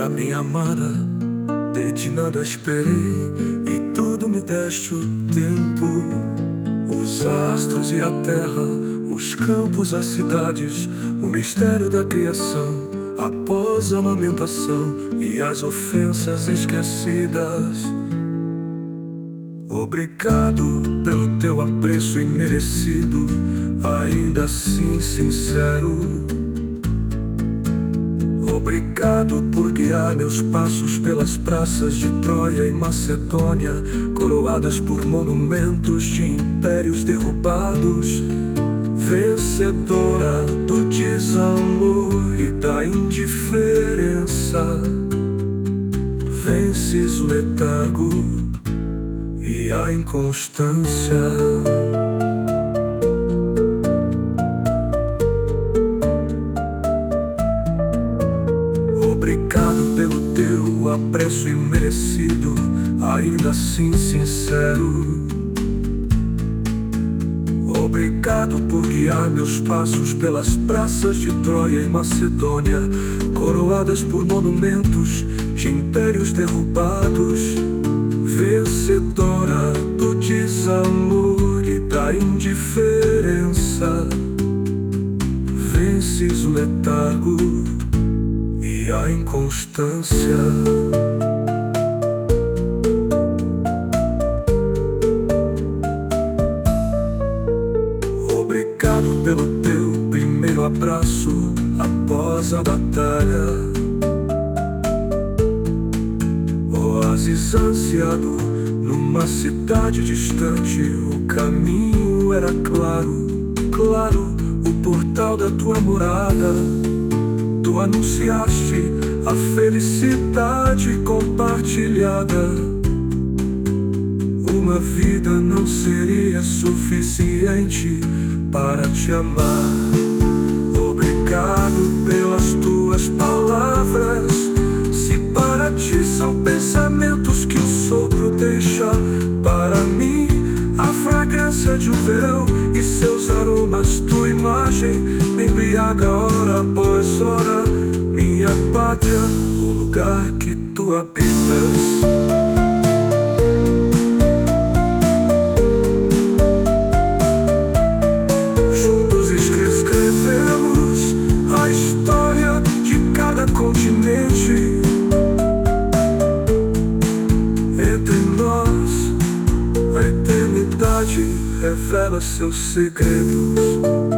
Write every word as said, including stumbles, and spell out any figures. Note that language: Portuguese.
embora, minha amada, de ti nada esperei, e tudo me deste o tempo. Os astros e a terra, os campos, as cidades, o mistério da criação, após a lamentação e as ofensas esquecidas. Obrigado pelo teu apreço imerecido, ainda assim sincero. Obrigado por guiar meus passos pelas praças de Troia e Macedônia, coroadas por monumentos de impérios derrubados. Vencedora do desamor e da indiferença, vences o letargo e a inconstância. Obrigado pelo teu apreço imerecido, ainda assim sincero. Obrigado por guiar meus passos pelas praças de Troia e Macedônia, coroadas por monumentos de impérios derrubados. Vencedora do desamor e da indiferença, vences o letargo e a inconstância. Obrigado pelo teu primeiro abraço após a batalha, oásis ansiado numa cidade distante. O caminho era claro, claro, o portal da tua morada. Tu anunciaste a felicidade compartilhada. Uma vida não seria suficiente para te amar. Obrigado pelas tuas palavras. Se para ti são pensamentos que o sopro deixa, para mim a fragrância de um verão e seus aromas, tua imagem me embriaga hora após hora. Minha pátria, o lugar que tu habitas. A história de cada continente. Entre nós, a eternidade revela seus segredos.